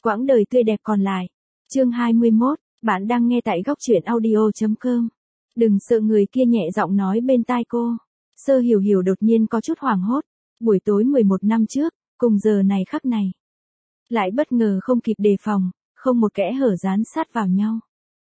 Quãng đời tươi đẹp còn lại. Chương 21, bạn đang nghe tại góc truyện audio.com. Đừng sợ, người kia nhẹ giọng nói bên tai cô. Sơ Hiểu Hiểu đột nhiên có chút hoảng hốt. Buổi tối 11 năm trước, cùng giờ này khắc này. Lại bất ngờ không kịp đề phòng, không một kẽ hở dán sát vào nhau.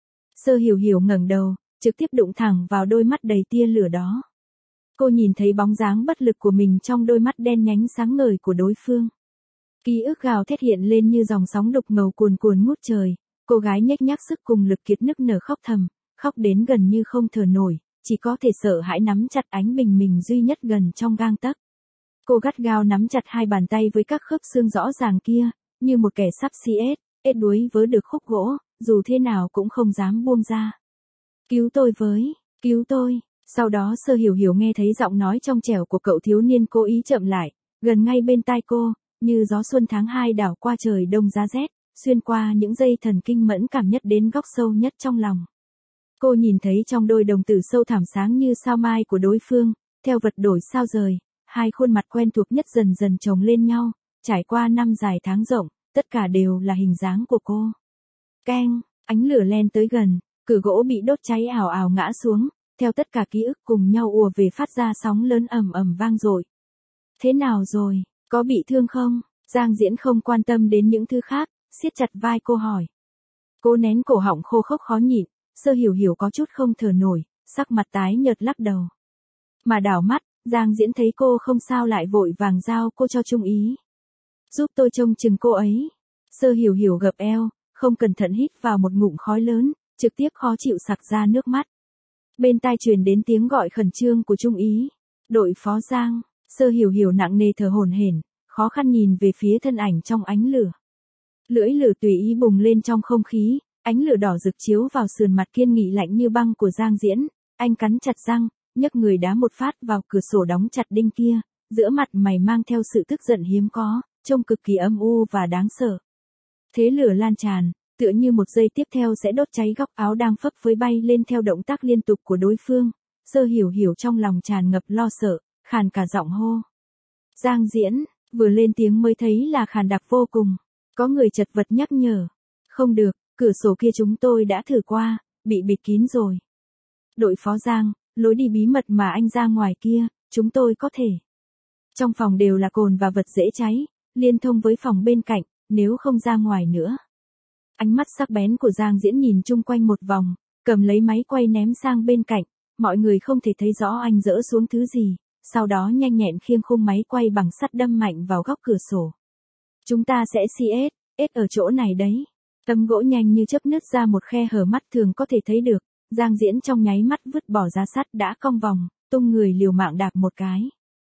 Sơ Hiểu Hiểu ngẩng đầu, trực tiếp đụng thẳng vào đôi mắt đầy tia lửa đó. Cô nhìn thấy bóng dáng bất lực của mình trong đôi mắt đen nhánh sáng ngời của đối phương. Ký ức gào thét hiện lên như dòng sóng đục ngầu cuồn cuồn ngút trời. Cô gái nhếch nhác sức cùng lực kiệt nức nở khóc thầm, khóc đến gần như không thở nổi, chỉ có thể sợ hãi nắm chặt ánh bình mình duy nhất gần trong gang tấc. Cô gắt gao nắm chặt hai bàn tay với các khớp xương rõ ràng kia, như một kẻ sắp ết đuối vớ được khúc gỗ, dù thế nào cũng không dám buông ra. Cứu tôi với, cứu tôi. Sau đó Sơ Hiểu Hiểu nghe thấy giọng nói trong trẻo của cậu thiếu niên cố ý chậm lại, gần ngay bên tai cô, như gió xuân tháng 2 đảo qua trời đông giá rét, xuyên qua những dây thần kinh mẫn cảm nhất đến góc sâu nhất trong lòng. Cô nhìn thấy trong đôi đồng tử sâu thẳm sáng như sao mai của đối phương, theo vật đổi sao rời, hai khuôn mặt quen thuộc nhất dần dần chồng lên nhau, trải qua năm dài tháng rộng, tất cả đều là hình dáng của cô. Keng, ánh lửa len tới gần, cửa gỗ bị đốt cháy ào ào ngã xuống, theo tất cả ký ức cùng nhau ùa về phát ra sóng lớn ầm ầm vang dội. Thế nào rồi, có bị thương không? Giang Diễn không quan tâm đến những thứ khác, siết chặt vai cô hỏi. Cô nén cổ họng khô khốc khó nhịn, Sơ Hiểu Hiểu có chút không thở nổi, sắc mặt tái nhợt lắc đầu. Mà đảo mắt, Giang Diễn thấy cô không sao lại vội vàng giao cô cho Trung Ý. Giúp tôi trông chừng cô ấy. Sơ Hiểu Hiểu gập eo, không cẩn thận hít vào một ngụm khói lớn, trực tiếp khó chịu sặc ra nước mắt. Bên tai truyền đến tiếng gọi khẩn trương của Trung Ý. Đội phó Giang. Sơ Hiểu Hiểu nặng nề thở hổn hển, khó khăn nhìn về phía thân ảnh trong ánh lửa. Lưỡi lửa tùy ý bùng lên trong không khí, ánh lửa đỏ rực chiếu vào sườn mặt kiên nghị lạnh như băng của Giang Diễn. Anh cắn chặt răng, nhấc người đá một phát vào cửa sổ đóng chặt đinh kia, giữa mặt mày mang theo sự tức giận hiếm có, trông cực kỳ âm u và đáng sợ. Thế lửa lan tràn, tựa như một giây tiếp theo sẽ đốt cháy góc áo đang phấp phới bay lên theo động tác liên tục của đối phương. Sơ Hiểu Hiểu trong lòng tràn ngập lo sợ, khàn cả giọng hô. Giang Diễn, vừa lên tiếng mới thấy là khàn đặc vô cùng. Có người chật vật nhắc nhở. Không được, cửa sổ kia chúng tôi đã thử qua, bị bịt kín rồi. Đội phó Giang, lối đi bí mật mà anh ra ngoài kia, chúng tôi có thể. Trong phòng đều là cồn và vật dễ cháy, liên thông với phòng bên cạnh, nếu không ra ngoài nữa. Ánh mắt sắc bén của Giang Diễn nhìn chung quanh một vòng, cầm lấy máy quay ném sang bên cạnh, mọi người không thể thấy rõ anh dỡ xuống thứ gì, sau đó nhanh nhẹn khiêng khung máy quay bằng sắt đâm mạnh vào góc cửa sổ. Chúng ta sẽ ết ở chỗ này đấy. Tấm gỗ nhanh như chớp nứt ra một khe hở mắt thường có thể thấy được, Giang Diễn trong nháy mắt vứt bỏ giá sắt đã cong vòng, tung người liều mạng đạp một cái.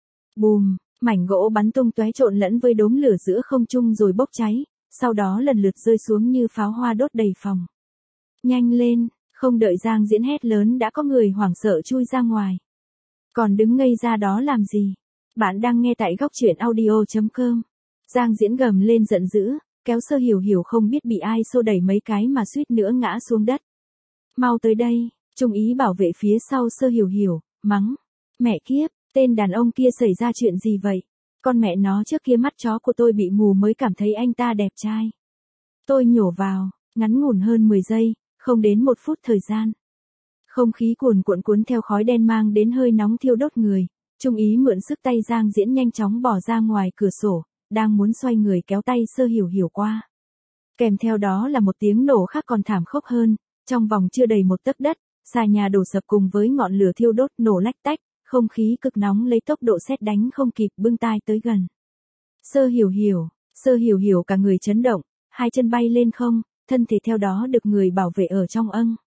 Bùm, mảnh gỗ bắn tung tóe trộn lẫn với đốm lửa giữa không trung rồi bốc cháy, sau đó lần lượt rơi xuống như pháo hoa đốt đầy phòng. Nhanh lên, không đợi Giang Diễn hét lớn đã có người hoảng sợ chui ra ngoài. Còn đứng ngây ra đó làm gì? Bạn đang nghe tại góc truyện audio.com. Giang Diễn gầm lên giận dữ, kéo Sơ Hiểu Hiểu không biết bị ai xô đẩy mấy cái mà suýt nữa ngã xuống đất. Mau tới đây, Trung Ý bảo vệ phía sau Sơ Hiểu Hiểu, mắng. Mẹ kiếp, tên đàn ông kia xảy ra chuyện gì vậy? Con mẹ nó, trước kia mắt chó của tôi bị mù mới cảm thấy anh ta đẹp trai. Tôi nhổ vào, ngắn ngủn hơn 10 giây, không đến 1 phút thời gian. Không khí cuồn cuộn cuốn theo khói đen mang đến hơi nóng thiêu đốt người. Trung Ý mượn sức tay Giang Diễn nhanh chóng bỏ ra ngoài cửa sổ, đang muốn xoay người kéo tay Sơ Hiểu Hiểu qua. Kèm theo đó là một tiếng nổ khác còn thảm khốc hơn, trong vòng chưa đầy một tấc đất, xà nhà đổ sập cùng với ngọn lửa thiêu đốt nổ lách tách, không khí cực nóng lấy tốc độ sét đánh không kịp bưng tai tới gần. Sơ Hiểu Hiểu cả người chấn động, hai chân bay lên không, thân thể theo đó được người bảo vệ ở trong âng.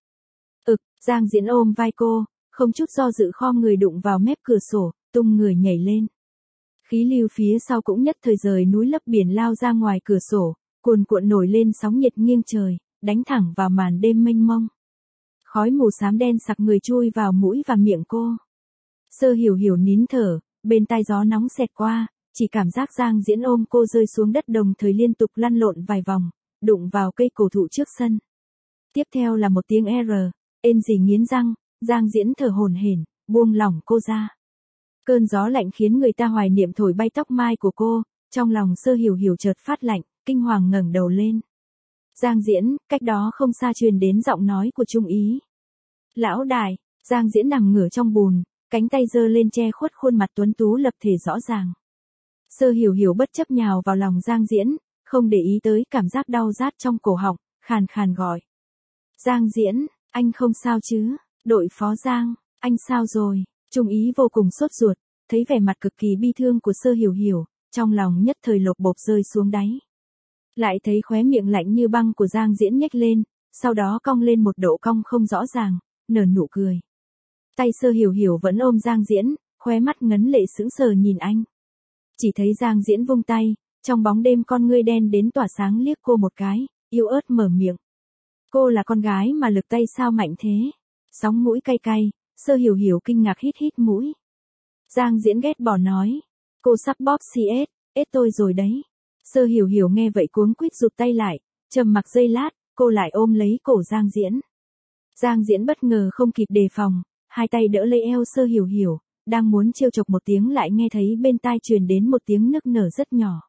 Giang Diễn ôm vai cô, không chút do dự khom người đụng vào mép cửa sổ, tung người nhảy lên. Khí lưu phía sau cũng nhất thời rời núi lấp biển lao ra ngoài cửa sổ, cuồn cuộn nổi lên sóng nhiệt nghiêng trời, đánh thẳng vào màn đêm mênh mông. Khói mù xám đen sặc người chui vào mũi và miệng cô. Sơ Hiểu Hiểu nín thở, bên tai gió nóng xẹt qua, chỉ cảm giác Giang Diễn ôm cô rơi xuống đất đồng thời liên tục lăn lộn vài vòng, đụng vào cây cổ thụ trước sân. Tiếp theo là một tiếng ên gì nghiến răng, Giang Diễn thở hổn hển, buông lỏng cô ra. Cơn gió lạnh khiến người ta hoài niệm thổi bay tóc mai của cô, trong lòng Sơ Hiểu Hiểu chợt phát lạnh, kinh hoàng ngẩng đầu lên. Giang Diễn, cách đó không xa truyền đến giọng nói của Trung Ý. Lão đại, Giang Diễn nằm ngửa trong bùn, cánh tay giơ lên che khuất khuôn mặt tuấn tú lập thể rõ ràng. Sơ Hiểu Hiểu bất chấp nhào vào lòng Giang Diễn, không để ý tới cảm giác đau rát trong cổ họng, khàn khàn gọi. Giang Diễn, anh không sao chứ? Đội phó Giang, anh sao rồi? Trung Ý vô cùng sốt ruột, thấy vẻ mặt cực kỳ bi thương của Sơ Hiểu Hiểu, trong lòng nhất thời lột bột rơi xuống đáy. Lại thấy khóe miệng lạnh như băng của Giang Diễn nhếch lên, sau đó cong lên một độ cong không rõ ràng, nở nụ cười. Tay Sơ Hiểu Hiểu vẫn ôm Giang Diễn, khóe mắt ngấn lệ sững sờ nhìn anh. Chỉ thấy Giang Diễn vung tay, trong bóng đêm con ngươi đen đến tỏa sáng liếc cô một cái, yếu ớt mở miệng. Cô là con gái mà lực tay sao mạnh thế? Sóng mũi cay cay, Sơ Hiểu Hiểu kinh ngạc hít hít mũi. Giang Diễn ghét bỏ nói. Cô sắp bóp CS tôi rồi đấy. Sơ Hiểu Hiểu nghe vậy cuống quýt rụt tay lại, trầm mặc giây lát, cô lại ôm lấy cổ Giang Diễn. Giang Diễn bất ngờ không kịp đề phòng, hai tay đỡ lấy eo Sơ Hiểu Hiểu, đang muốn trêu chọc một tiếng lại nghe thấy bên tai truyền đến một tiếng nức nở rất nhỏ.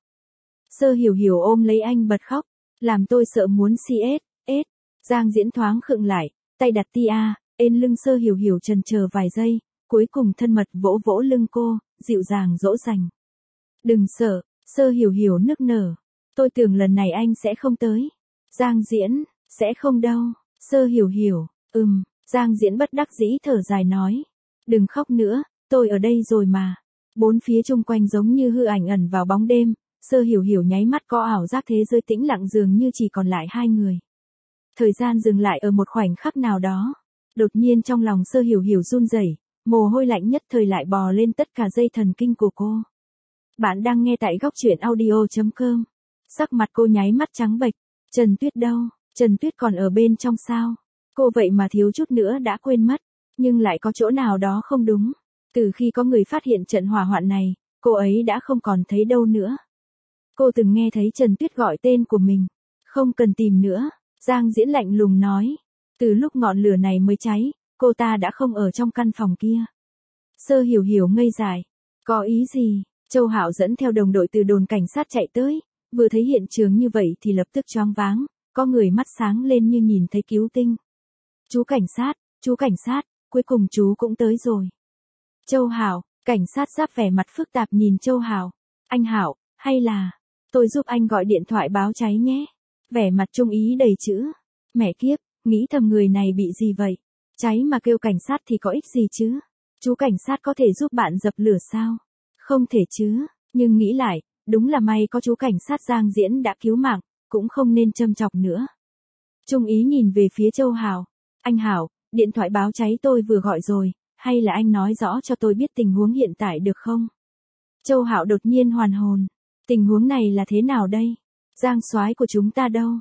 Sơ Hiểu Hiểu ôm lấy anh bật khóc, làm tôi sợ muốn CS. Giang Diễn thoáng khựng lại, tay đặt tia, ên lưng Sơ Hiểu Hiểu chần chờ vài giây, cuối cùng thân mật vỗ vỗ lưng cô, dịu dàng dỗ dành. Đừng sợ, Sơ Hiểu Hiểu nức nở. Tôi tưởng lần này anh sẽ không tới. Giang Diễn, sẽ không đâu. Sơ Hiểu Hiểu, Giang Diễn bất đắc dĩ thở dài nói. Đừng khóc nữa, tôi ở đây rồi mà. Bốn phía chung quanh giống như hư ảnh ẩn vào bóng đêm, Sơ Hiểu Hiểu nháy mắt có ảo giác thế giới tĩnh lặng dường như chỉ còn lại hai người. Thời gian dừng lại ở một khoảnh khắc nào đó. Đột nhiên trong lòng Sơ Hiểu Hiểu run rẩy, mồ hôi lạnh nhất thời lại bò lên tất cả dây thần kinh của cô. Bạn đang nghe tại góc truyện audio.com. Sắc mặt cô nháy mắt trắng bệch. Trần Tuyết đâu? Trần Tuyết còn ở bên trong sao? Cô vậy mà thiếu chút nữa đã quên mất. Nhưng lại có chỗ nào đó không đúng. Từ khi có người phát hiện trận hỏa hoạn này, cô ấy đã không còn thấy đâu nữa. Cô từng nghe thấy Trần Tuyết gọi tên của mình. Không cần tìm nữa. Giang Diễn lạnh lùng nói. Từ lúc ngọn lửa này mới cháy, cô ta đã không ở trong căn phòng kia. Sơ Hiểu Hiểu ngây dại. Có ý gì? Châu Hạo dẫn theo đồng đội từ đồn cảnh sát chạy tới, vừa thấy hiện trường như vậy thì lập tức choáng váng, có người mắt sáng lên như nhìn thấy cứu tinh. Chú cảnh sát, cuối cùng chú cũng tới rồi. Châu Hạo, cảnh sát giáp vẻ mặt phức tạp nhìn Châu Hạo. Anh Hạo, hay là, tôi giúp anh gọi điện thoại báo cháy nhé. Vẻ mặt Trung Ý đầy chữ. Mẹ kiếp, nghĩ thầm người này bị gì vậy? Cháy mà kêu cảnh sát thì có ích gì chứ? Chú cảnh sát có thể giúp bạn dập lửa sao? Không thể chứ, nhưng nghĩ lại, đúng là may có chú cảnh sát Giang Diễn đã cứu mạng, cũng không nên châm chọc nữa. Trung Ý nhìn về phía Châu Hạo. Anh Hạo, điện thoại báo cháy tôi vừa gọi rồi, hay là anh nói rõ cho tôi biết tình huống hiện tại được không? Châu Hạo đột nhiên hoàn hồn. Tình huống này là thế nào đây? Giang soái của chúng ta đâu?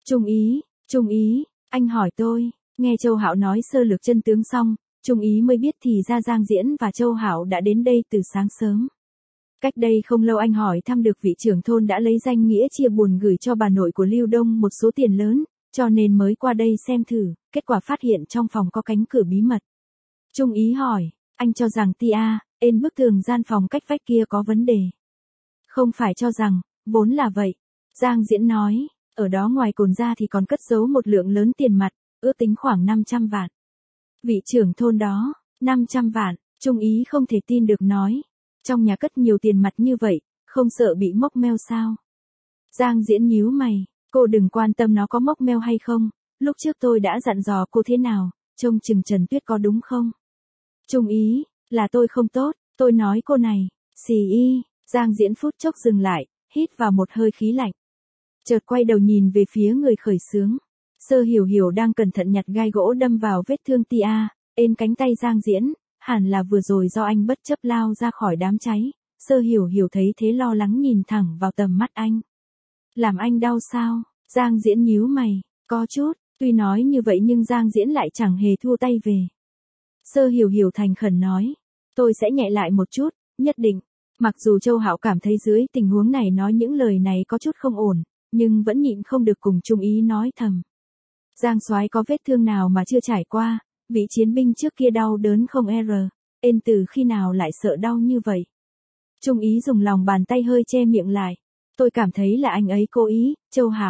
Trung Ý, anh hỏi tôi. Nghe Châu Hạo nói sơ lược chân tướng xong, Trung Ý mới biết thì ra Giang Diễn và Châu Hạo đã đến đây từ sáng sớm. Cách đây không lâu anh hỏi thăm được vị trưởng thôn đã lấy danh nghĩa chia buồn gửi cho bà nội của Lưu Đông một số tiền lớn, cho nên mới qua đây xem thử, kết quả phát hiện trong phòng có cánh cửa bí mật. Trung Ý hỏi, anh cho rằng ên bức tường gian phòng cách vách kia có vấn đề. Không phải cho rằng, vốn là vậy. Giang Diễn nói, ở đó ngoài cồn ra thì còn cất giấu một lượng lớn tiền mặt, ước tính khoảng 500 vạn. Vị trưởng thôn đó, 500 vạn, Trung Ý không thể tin được nói. Trong nhà cất nhiều tiền mặt như vậy, không sợ bị móc meo sao? Giang Diễn nhíu mày, cô đừng quan tâm nó có móc meo hay không, lúc trước tôi đã dặn dò cô thế nào, trông chừng Trần Tuyết có đúng không? Trung Ý, là tôi không tốt, tôi nói cô này, xì y, Giang Diễn phút chốc dừng lại, hít vào một hơi khí lạnh. Chợt quay đầu nhìn về phía người khởi xướng. Sơ Hiểu Hiểu đang cẩn thận nhặt gai gỗ đâm vào vết thương ên cánh tay Giang Diễn, hẳn là vừa rồi do anh bất chấp lao ra khỏi đám cháy. Sơ Hiểu Hiểu thấy thế lo lắng nhìn thẳng vào tầm mắt anh. Làm anh đau sao? Giang Diễn nhíu mày, có chút, tuy nói như vậy nhưng Giang Diễn lại chẳng hề thua tay về. Sơ Hiểu Hiểu thành khẩn nói, tôi sẽ nhẹ lại một chút, nhất định. Mặc dù Châu Hạo cảm thấy dưới tình huống này nói những lời này có chút không ổn, nhưng vẫn nhịn không được cùng Trung Ý nói thầm. Giang soái có vết thương nào mà chưa trải qua, vị chiến binh trước kia đau đớn không ên từ khi nào lại sợ đau như vậy. Trung Ý dùng lòng bàn tay hơi che miệng lại. Tôi cảm thấy là anh ấy cố ý, Châu Hạo.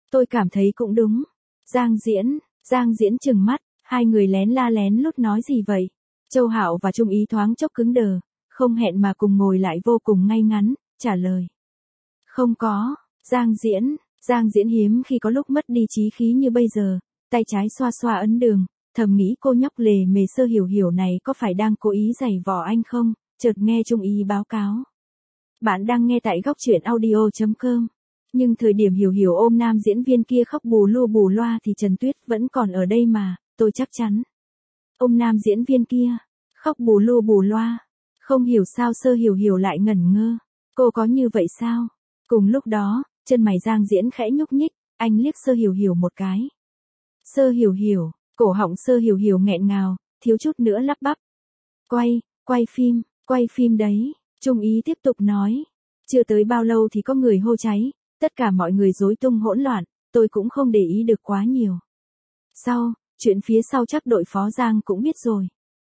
Tôi cảm thấy cũng đúng. Giang Diễn trừng mắt, hai người lén la lén lút nói gì vậy? Châu Hạo và Trung Ý thoáng chốc cứng đờ, không hẹn mà cùng ngồi lại vô cùng ngay ngắn, trả lời. Không có, Giang Diễn hiếm khi có lúc mất đi chí khí như bây giờ, tay trái xoa xoa ấn đường, thầm nghĩ cô nhóc lề mề Sơ Hiểu Hiểu này có phải đang cố ý giày vò anh không, chợt nghe Trung Ý báo cáo. Bạn đang nghe tại góc truyện audio.com. Nhưng thời điểm Hiểu Hiểu ôm nam diễn viên kia khóc bù loa thì Trần Tuyết vẫn còn ở đây mà, tôi chắc chắn. Ôm nam diễn viên kia, khóc bù loa. Không hiểu sao Sơ Hiểu Hiểu lại ngẩn ngơ. Cô có như vậy sao? Cùng lúc đó, chân mày Giang Diễn khẽ nhúc nhích, anh liếc Sơ Hiểu Hiểu một cái. Sơ Hiểu Hiểu, cổ họng Sơ Hiểu Hiểu nghẹn ngào, thiếu chút nữa lắp bắp. Quay phim đấy, Trung Ý tiếp tục nói. Chưa tới bao lâu thì có người hô cháy, tất cả mọi người rối tung hỗn loạn, tôi cũng không để ý được quá nhiều. Chuyện phía sau chắc đội phó Giang cũng biết rồi.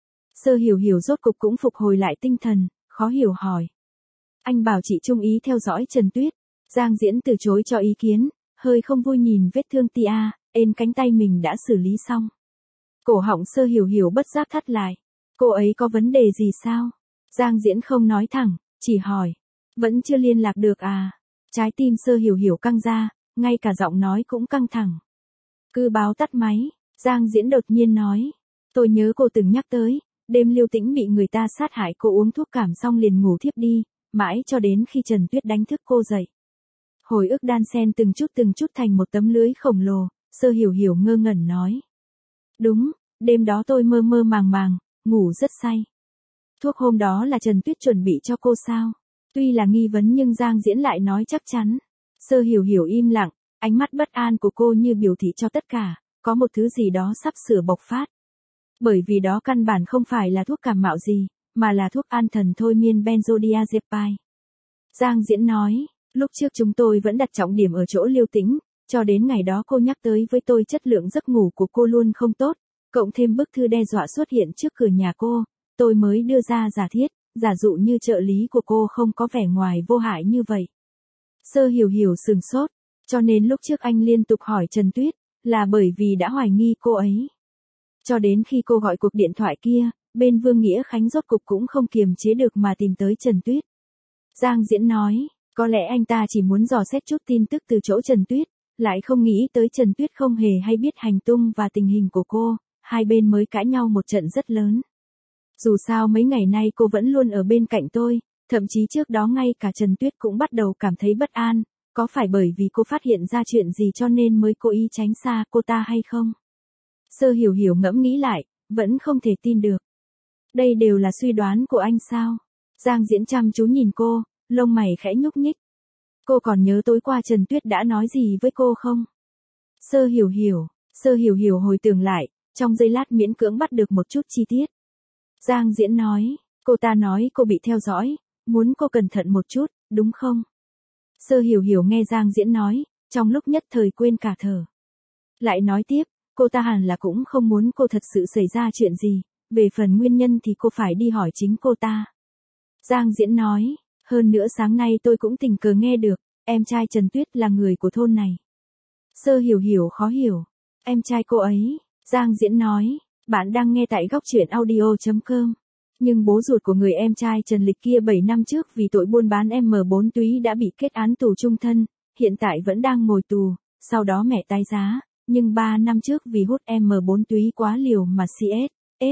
Sơ Hiểu Hiểu rốt cục cũng phục hồi lại tinh thần, khó hiểu hỏi. Anh bảo chị Trung Ý theo dõi Trần Tuyết. Giang Diễn từ chối cho ý kiến, hơi không vui nhìn vết thương tia, cánh tay mình đã xử lý xong. Cổ họng Sơ Hiểu Hiểu bất giác thắt lại. Cô ấy có vấn đề gì sao? Giang Diễn không nói thẳng, chỉ hỏi. Vẫn chưa liên lạc được à? Trái tim Sơ Hiểu Hiểu căng ra, ngay cả giọng nói cũng căng thẳng. Cứ báo tắt máy, Giang Diễn đột nhiên nói. Tôi nhớ cô từng nhắc tới, đêm Liêu Tĩnh bị người ta sát hại, cô uống thuốc cảm xong liền ngủ thiếp đi, mãi cho đến khi Trần Tuyết đánh thức cô dậy. Hồi ức đan xen từng chút thành một tấm lưới khổng lồ, Sơ Hiểu Hiểu ngơ ngẩn nói. Đúng, đêm đó tôi mơ mơ màng, ngủ rất say. Thuốc hôm đó là Trần Tuyết chuẩn bị cho cô sao? Tuy là nghi vấn nhưng Giang Diễn lại nói chắc chắn. Sơ Hiểu Hiểu im lặng, ánh mắt bất an của cô như biểu thị cho tất cả, có một thứ gì đó sắp sửa bộc phát. Bởi vì đó căn bản không phải là thuốc cảm mạo gì, mà là thuốc an thần thôi miên benzodiazepine. Giang Diễn nói, lúc trước chúng tôi vẫn đặt trọng điểm ở chỗ Liêu Tĩnh, cho đến ngày đó cô nhắc tới với tôi chất lượng giấc ngủ của cô luôn không tốt, cộng thêm bức thư đe dọa xuất hiện trước cửa nhà cô, tôi mới đưa ra giả thiết, giả dụ như trợ lý của cô không có vẻ ngoài vô hại như vậy. Sơ Hiểu Hiểu sừng sốt, cho nên lúc trước anh liên tục hỏi Trần Tuyết, là bởi vì đã hoài nghi cô ấy. Cho đến khi cô gọi cuộc điện thoại kia, bên Vương Nghĩa Khánh rốt cục cũng không kiềm chế được mà tìm tới Trần Tuyết. Giang Diễn nói, có lẽ anh ta chỉ muốn dò xét chút tin tức từ chỗ Trần Tuyết, lại không nghĩ tới Trần Tuyết không hề hay biết hành tung và tình hình của cô, hai bên mới cãi nhau một trận rất lớn. Dù sao mấy ngày nay cô vẫn luôn ở bên cạnh tôi, thậm chí trước đó ngay cả Trần Tuyết cũng bắt đầu cảm thấy bất an, có phải bởi vì cô phát hiện ra chuyện gì cho nên mới cố ý tránh xa cô ta hay không? Sơ Hiểu Hiểu ngẫm nghĩ lại, vẫn không thể tin được. Đây đều là suy đoán của anh sao? Giang Diễn chăm chú nhìn cô, lông mày khẽ nhúc nhích. Cô còn nhớ tối qua Trần Tuyết đã nói gì với cô không? Sơ Hiểu Hiểu hồi tưởng lại, trong giây lát miễn cưỡng bắt được một chút chi tiết. Giang Diễn nói, cô ta nói cô bị theo dõi, muốn cô cẩn thận một chút, đúng không? Sơ Hiểu Hiểu nghe Giang Diễn nói, trong lúc nhất thời quên cả thở. Lại nói tiếp, cô ta hẳn là cũng không muốn cô thật sự xảy ra chuyện gì, về phần nguyên nhân thì cô phải đi hỏi chính cô ta. Giang Diễn nói, hơn nữa sáng nay tôi cũng tình cờ nghe được, em trai Trần Tuyết là người của thôn này. Sơ Hiểu Hiểu khó hiểu, em trai cô ấy, Giang Diễn nói, bạn đang nghe tại góc truyện audio.com. Nhưng bố ruột của người em trai Trần Lịch kia 7 năm trước vì tội buôn bán M4 túy đã bị kết án tù chung thân, hiện tại vẫn đang ngồi tù, sau đó mẹ tái giá, nhưng 3 năm trước vì hút M4 túy quá liều mà CS.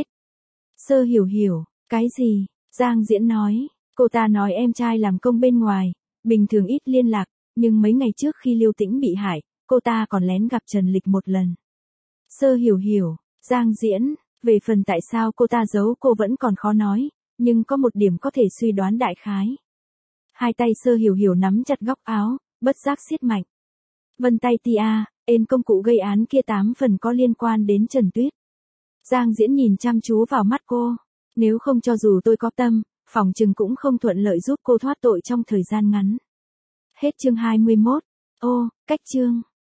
Sơ Hiểu Hiểu, cái gì? Giang Diễn nói, cô ta nói em trai làm công bên ngoài, bình thường ít liên lạc, nhưng mấy ngày trước khi Liêu Tĩnh bị hại, cô ta còn lén gặp Trần Lịch một lần. Sơ Hiểu Hiểu, Giang Diễn, về phần tại sao cô ta giấu cô vẫn còn khó nói, nhưng có một điểm có thể suy đoán đại khái. Hai tay Sơ Hiểu Hiểu nắm chặt góc áo, bất giác siết mạnh. Vân tay tia, công cụ gây án kia 8 phần có liên quan đến Trần Tuyết. Giang Diễn nhìn chăm chú vào mắt cô, nếu không cho dù tôi có tâm, phòng chừng cũng không thuận lợi giúp cô thoát tội trong thời gian ngắn. Hết chương 21. Cách chương.